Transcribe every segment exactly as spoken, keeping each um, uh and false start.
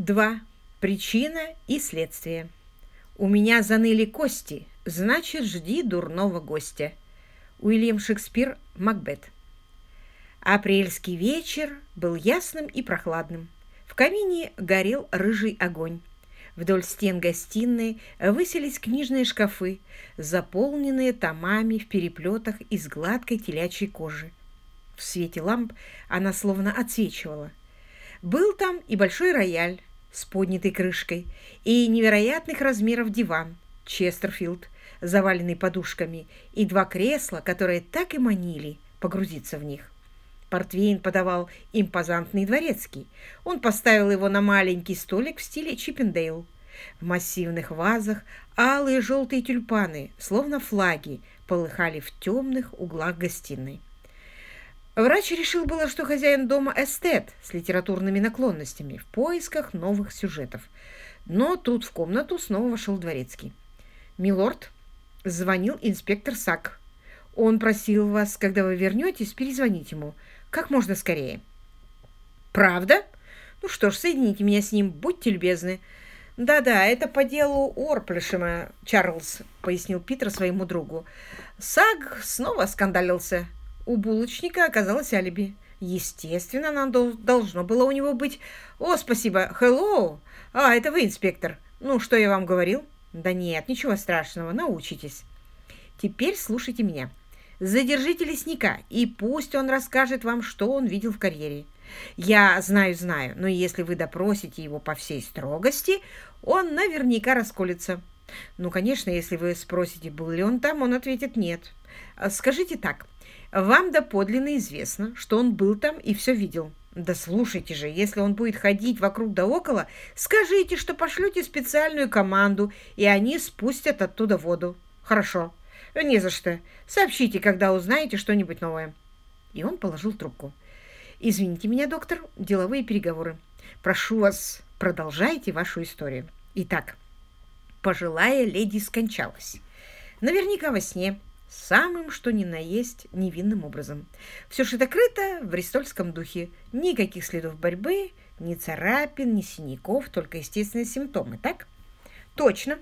два. Причина и следствие. У меня заныли кости, значит, жди дурного гостя. Уильям Шекспир, Макбет. Апрельский вечер был ясным и прохладным. В камине горел рыжий огонь. Вдоль стен гостиной высились книжные шкафы, заполненные томами в переплетах из гладкой телячьей кожи. В свете ламп она словно отсвечивала. Был там и большой рояль с поднятой крышкой, и невероятных размеров диван Честерфилд, заваленный подушками, и два кресла, которые так и манили погрузиться в них. Портвейн подавал импозантный дворецкий. Он поставил его на маленький столик в стиле Чиппендейл. В массивных вазах алые и желтые тюльпаны, словно флаги, полыхали в темных углах гостиной. Врач решил было, что хозяин дома эстет с литературными наклонностями в поисках новых сюжетов. Но тут в комнату снова вошел дворецкий. «Милорд», — звонил инспектор Сак. «Он просил вас, когда вы вернетесь, перезвонить ему как можно скорее». «Правда? Ну что ж, соедините меня с ним, будьте любезны». «Да-да, это по делу Орплешема, Чарльз», — пояснил Питер своему другу. Сак снова скандалился. У булочника оказалось алиби. Естественно, нам должно было у него быть... «О, спасибо! Hello! А, это вы, инспектор. Ну, что я вам говорил?» «Да нет, ничего страшного, научитесь. Теперь слушайте меня. Задержите лесника, и пусть он расскажет вам, что он видел в карьере. Я знаю, знаю, но если вы допросите его по всей строгости, он наверняка расколется. Ну, конечно, если вы спросите, был ли он там, он ответит нет. Скажите так. Вам доподлинно известно, что он был там и все видел. Да слушайте же, если он будет ходить вокруг да около, скажите, что пошлете специальную команду, и они спустят оттуда воду. Хорошо. Не за что. Сообщите, когда узнаете что-нибудь новое». И он положил трубку. «Извините меня, доктор, деловые переговоры. Прошу вас, продолжайте вашу историю. Итак, пожилая леди скончалась. Наверняка во сне. Самым, что ни на есть, невинным образом. Все шито-крыто в бристольском духе. Никаких следов борьбы, ни царапин, ни синяков, только естественные симптомы, так? Точно.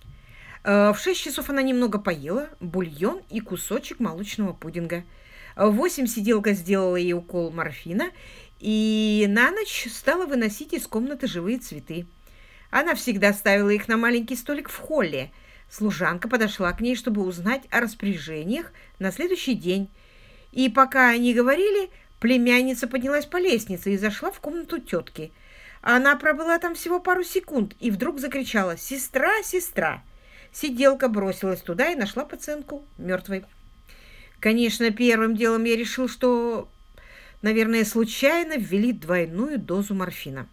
В шесть часов она немного поела, бульон и кусочек молочного пудинга. В восемь сиделка сделала ей укол морфина и на ночь стала выносить из комнаты живые цветы. Она всегда ставила их на маленький столик в холле. Служанка подошла к ней, чтобы узнать о распоряжениях на следующий день. И пока они говорили, племянница поднялась по лестнице и зашла в комнату тетки. Она пробыла там всего пару секунд и вдруг закричала «Сестра, сестра!». Сиделка бросилась туда и нашла пациентку мертвой. Конечно, первым делом я решил, что, наверное, случайно ввели двойную дозу морфина.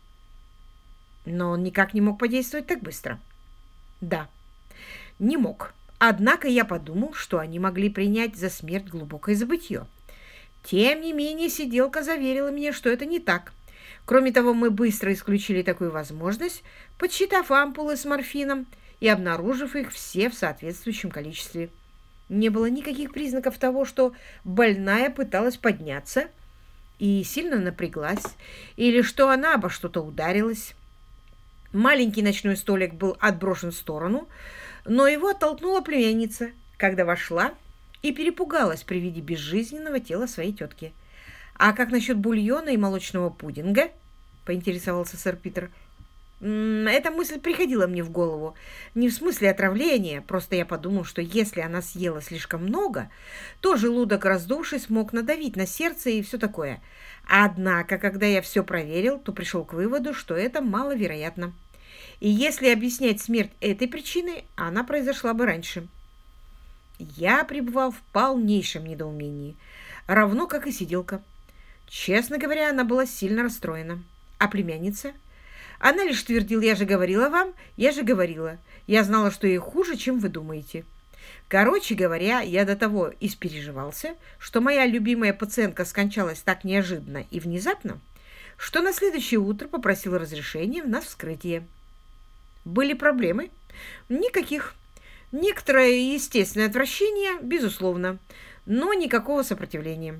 Но он никак не мог подействовать так быстро. Да. Не мог. Однако я подумал, что они могли принять за смерть глубокое забытье. Тем не менее, сиделка заверила меня, что это не так. Кроме того, мы быстро исключили такую возможность, подсчитав ампулы с морфином и обнаружив их все в соответствующем количестве. Не было никаких признаков того, что больная пыталась подняться и сильно напряглась, или что она обо что-то ударилась. Маленький ночной столик был отброшен в сторону, но его оттолкнула племянница, когда вошла и перепугалась при виде безжизненного тела своей тетки. «А как насчет бульона и молочного пудинга?» — поинтересовался сэр Питер. «Эта мысль приходила мне в голову. Не в смысле отравления, просто я подумал, что если она съела слишком много, то желудок, раздувшись, мог надавить на сердце и все такое. Однако, когда я все проверил, то пришел к выводу, что это маловероятно. И если объяснять смерть этой причиной, она произошла бы раньше». Я пребывал в полнейшем недоумении, равно как и сиделка. Честно говоря, она была сильно расстроена. А племянница? Она лишь твердила: «Я же говорила вам, я же говорила. Я знала, что ей хуже, чем вы думаете». Короче говоря, я до того испереживался, что моя любимая пациентка скончалась так неожиданно и внезапно, что на следующее утро попросил разрешения на вскрытие. Были проблемы? Никаких. Некоторое естественное отвращение, безусловно, но никакого сопротивления.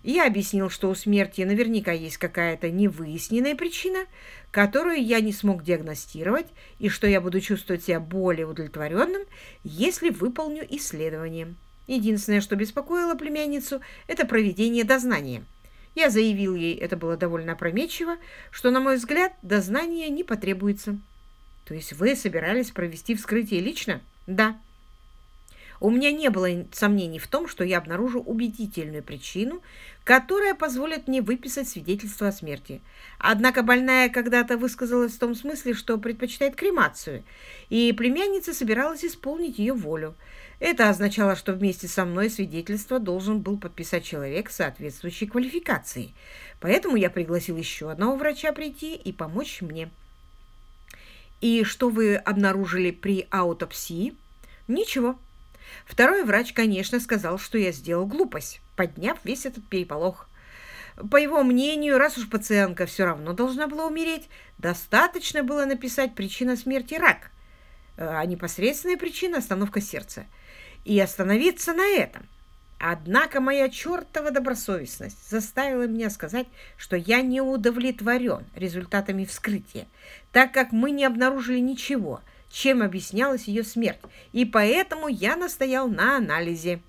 Я объяснил, что у смерти наверняка есть какая-то невыясненная причина, которую я не смог диагностировать, и что я буду чувствовать себя более удовлетворенным, если выполню исследование. Единственное, что беспокоило племянницу, это проведение дознания. Я заявил ей, это было довольно опрометчиво, что, на мой взгляд, дознание не потребуется. То есть вы собирались провести вскрытие лично? Да. У меня не было сомнений в том, что я обнаружу убедительную причину, которая позволит мне выписать свидетельство о смерти. Однако больная когда-то высказалась в том смысле, что предпочитает кремацию, и племянница собиралась исполнить ее волю. Это означало, что вместе со мной свидетельство должен был подписать человек соответствующей квалификации. Поэтому я пригласил еще одного врача прийти и помочь мне. И что вы обнаружили при аутопсии? Ничего. Второй врач, конечно, сказал, что я сделал глупость, подняв весь этот переполох. По его мнению, раз уж пациентка все равно должна была умереть, достаточно было написать причина смерти – рак, а непосредственная причина – остановка сердца, и остановиться на этом. Однако моя чертова добросовестность заставила меня сказать, что я не удовлетворен результатами вскрытия, так как мы не обнаружили ничего, чем объяснялась ее смерть, и поэтому я настоял на анализе.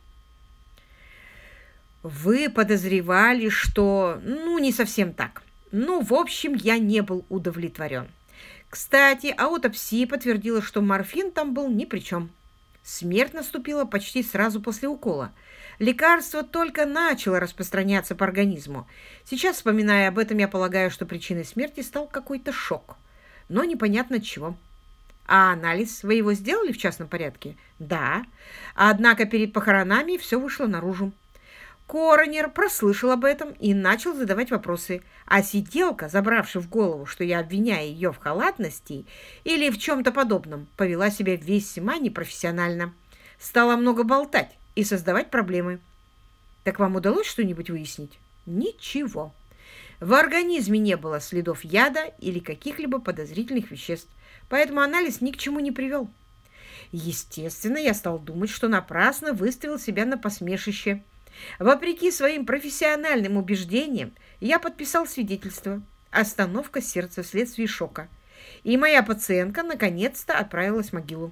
Вы подозревали, что... Ну, не совсем так. Ну, в общем, я не был удовлетворен. Кстати, аутопсия подтвердила, что морфин там был ни при чем. Смерть наступила почти сразу после укола. Лекарство только начало распространяться по организму. Сейчас, вспоминая об этом, я полагаю, что причиной смерти стал какой-то шок. Но непонятно от чего. А анализ вы его сделали в частном порядке? Да. Однако перед похоронами все вышло наружу. Коронер прослышал об этом и начал задавать вопросы, а сиделка, забравши в голову, что я обвиняю ее в халатности или в чем-то подобном, повела себя весьма непрофессионально. Стала много болтать и создавать проблемы. Так вам удалось что-нибудь выяснить? Ничего. В организме не было следов яда или каких-либо подозрительных веществ, поэтому анализ ни к чему не привел. Естественно, я стал думать, что напрасно выставил себя на посмешище. Вопреки своим профессиональным убеждениям, я подписал свидетельство «Остановка сердца вследствие шока», и моя пациентка наконец-то отправилась в могилу.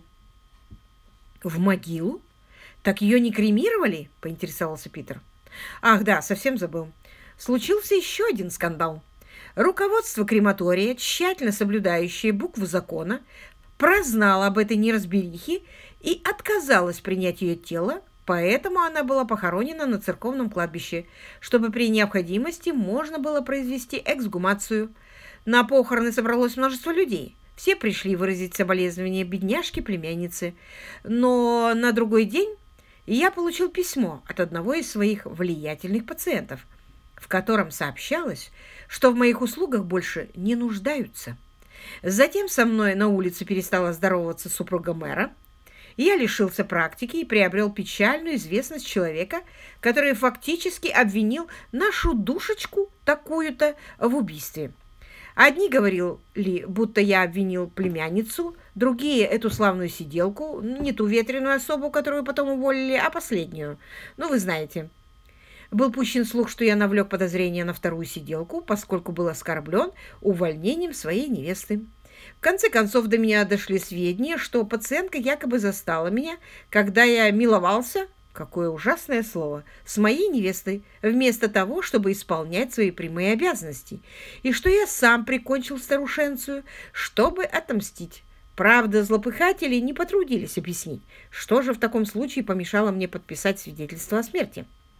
«В могилу? Так ее не кремировали?» – поинтересовался Питер. «Ах да, совсем забыл. Случился еще один скандал. Руководство крематория, тщательно соблюдающее букву закона, прознало об этой неразберихе и отказалось принять ее тело, поэтому она была похоронена на церковном кладбище, чтобы при необходимости можно было произвести эксгумацию. На похороны собралось множество людей. Все пришли выразить соболезнования бедняжке-племяннице. Но на другой день я получил письмо от одного из своих влиятельных пациентов, в котором сообщалось, что в моих услугах больше не нуждаются. Затем со мной на улице перестала здороваться супруга мэра. Я лишился практики и приобрел печальную известность человека, который фактически обвинил нашу душечку такую-то в убийстве. Одни говорили, будто я обвинил племянницу, другие – эту славную сиделку, не ту ветреную особу, которую потом уволили, а последнюю. Ну, вы знаете. Был пущен слух, что я навлек подозрение на вторую сиделку, поскольку был оскорблен увольнением своей невесты. В конце концов, до меня дошли сведения, что пациентка якобы застала меня, когда я миловался, какое ужасное слово, с моей невестой, вместо того, чтобы исполнять свои прямые обязанности, и что я сам прикончил старушенцию, чтобы отомстить. Правда, злопыхатели не потрудились объяснить, что же в таком случае помешало мне подписать свидетельство о смерти.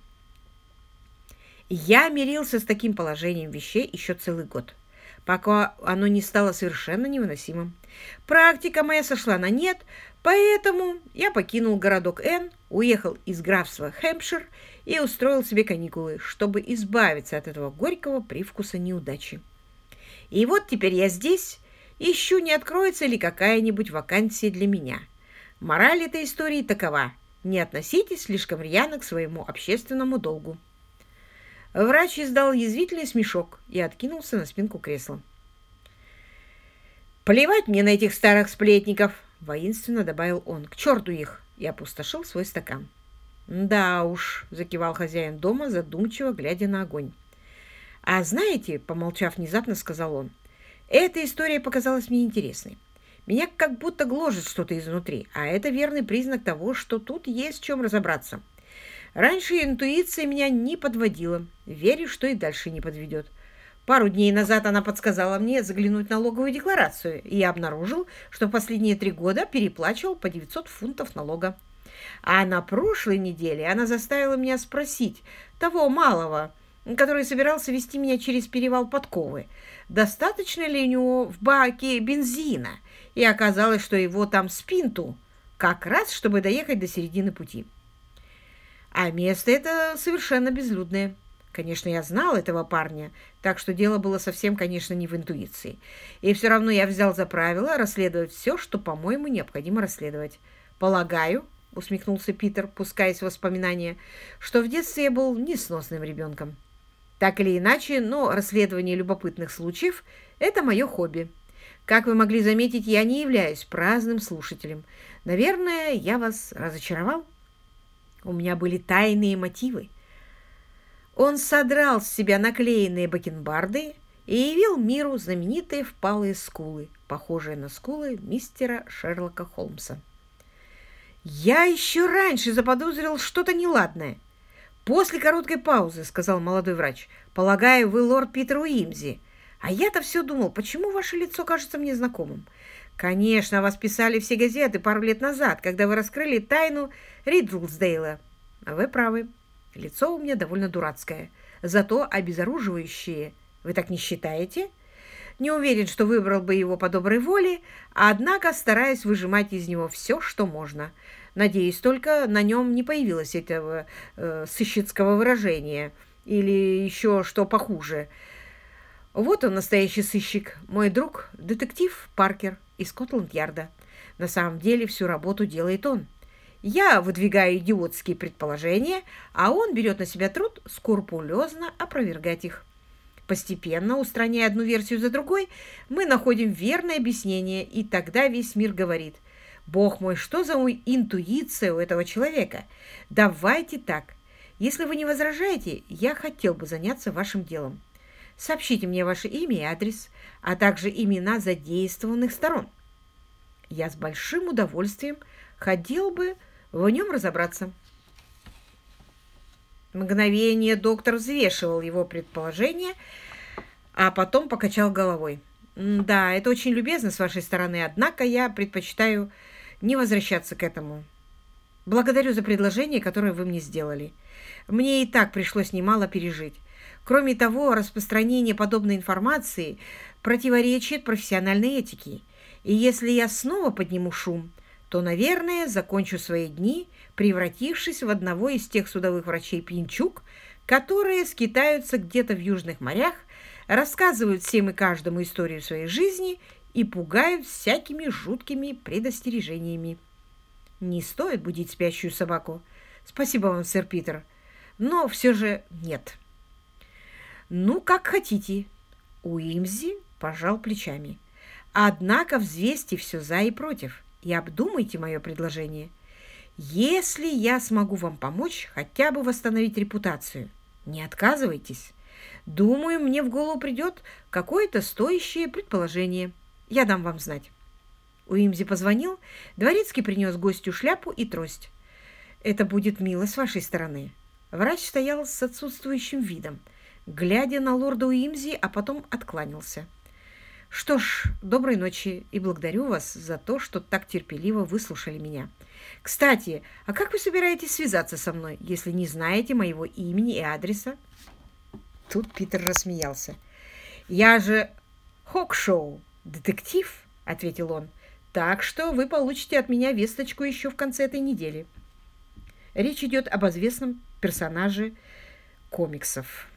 Я мирился с таким положением вещей еще целый год, пока оно не стало совершенно невыносимым. Практика моя сошла на нет, поэтому я покинул городок Н, уехал из графства Хэмпшир и устроил себе каникулы, чтобы избавиться от этого горького привкуса неудачи. И вот теперь я здесь, ищу, не откроется ли какая-нибудь вакансия для меня. Мораль этой истории такова: не относитесь слишком рьяно к своему общественному долгу. Врач издал язвительный смешок и откинулся на спинку кресла. «Плевать мне на этих старых сплетников!» — воинственно добавил он. «К черту их!» — и опустошил свой стакан. «Да уж», — закивал хозяин дома, задумчиво глядя на огонь. «А знаете, — помолчав внезапно, сказал он, — эта история показалась мне интересной. Меня как будто гложет что-то изнутри, а это верный признак того, что тут есть в чем разобраться. Раньше интуиция меня не подводила. Верю, что и дальше не подведет. Пару дней назад она подсказала мне заглянуть в налоговую декларацию, и я обнаружил, что в последние три года переплачивал по девятьсот фунтов налога. А на прошлой неделе она заставила меня спросить того малого, который собирался вести меня через перевал Подковы, достаточно ли у него в баке бензина, и оказалось, что его там спинту, как раз чтобы доехать до середины пути. А место это совершенно безлюдное. Конечно, я знал этого парня, так что дело было совсем, конечно, не в интуиции. И все равно я взял за правило расследовать все, что, по-моему, необходимо расследовать. Полагаю, — усмехнулся Питер, пускаясь в воспоминания, — что в детстве я был несносным ребенком. Так или иначе, но расследование любопытных случаев — это мое хобби. Как вы могли заметить, я не являюсь праздным слушателем. Наверное, я вас разочаровал? У меня были тайные мотивы. Он содрал с себя наклеенные бакенбарды и явил миру знаменитые впалые скулы, похожие на скулы мистера Шерлока Холмса. «Я еще раньше заподозрил что-то неладное. После короткой паузы, — сказал молодой врач, — полагаю, вы лорд Питер Уимзи. А я-то все думал, почему ваше лицо кажется мне знакомым. Конечно, вас писали все газеты пару лет назад, когда вы раскрыли тайну Ридлсдейла. Вы правы, лицо у меня довольно дурацкое, зато обезоруживающее. Вы так не считаете? Не уверен, что выбрал бы его по доброй воле, однако стараюсь выжимать из него все, что можно. Надеюсь, только на нем не появилось этого э, сыщицкого выражения или еще что похуже. Вот он, настоящий сыщик, мой друг, детектив Паркер из Скотланд-Ярда. На самом деле всю работу делает он. Я выдвигаю идиотские предположения, а он берет на себя труд скрупулезно опровергать их. Постепенно, устраняя одну версию за другой, мы находим верное объяснение, и тогда весь мир говорит: «Бог мой, что за интуиция у этого человека? Давайте так. Если вы не возражаете, я хотел бы заняться вашим делом. Сообщите мне ваше имя и адрес, а также имена задействованных сторон. Я с большим удовольствием хотел бы в нем разобраться». Мгновение доктор взвешивал его предположение, а потом покачал головой. «Да, это очень любезно с вашей стороны, однако я предпочитаю не возвращаться к этому. Благодарю за предложение, которое вы мне сделали. Мне и так пришлось немало пережить. Кроме того, распространение подобной информации противоречит профессиональной этике, и если я снова подниму шум, то, наверное, закончу свои дни, превратившись в одного из тех судовых врачей-пьянчуг, которые скитаются где-то в южных морях, рассказывают всем и каждому историю своей жизни и пугают всякими жуткими предостережениями. Не стоит будить спящую собаку. Спасибо вам, сэр Питер, но все же нет. Ну, как хотите. Уимзи пожал плечами. Однако взвесьте все за и против и обдумайте мое предложение. Если я смогу вам помочь хотя бы восстановить репутацию, не отказывайтесь. Думаю, мне в голову придет какое-то стоящее предположение. Я дам вам знать. Уимзи позвонил, дворецкий принес гостю шляпу и трость. Это будет мило с вашей стороны. Врач стоял с отсутствующим видом, глядя на лорда Уимзи, а потом откланялся. Что ж, доброй ночи и благодарю вас за то, что так терпеливо выслушали меня. Кстати, а как вы собираетесь связаться со мной, если не знаете моего имени и адреса? Тут Питер рассмеялся. Я же Хокшоу, детектив, ответил он, так что вы получите от меня весточку еще в конце этой недели. Речь идет об известном персонаже комиксов.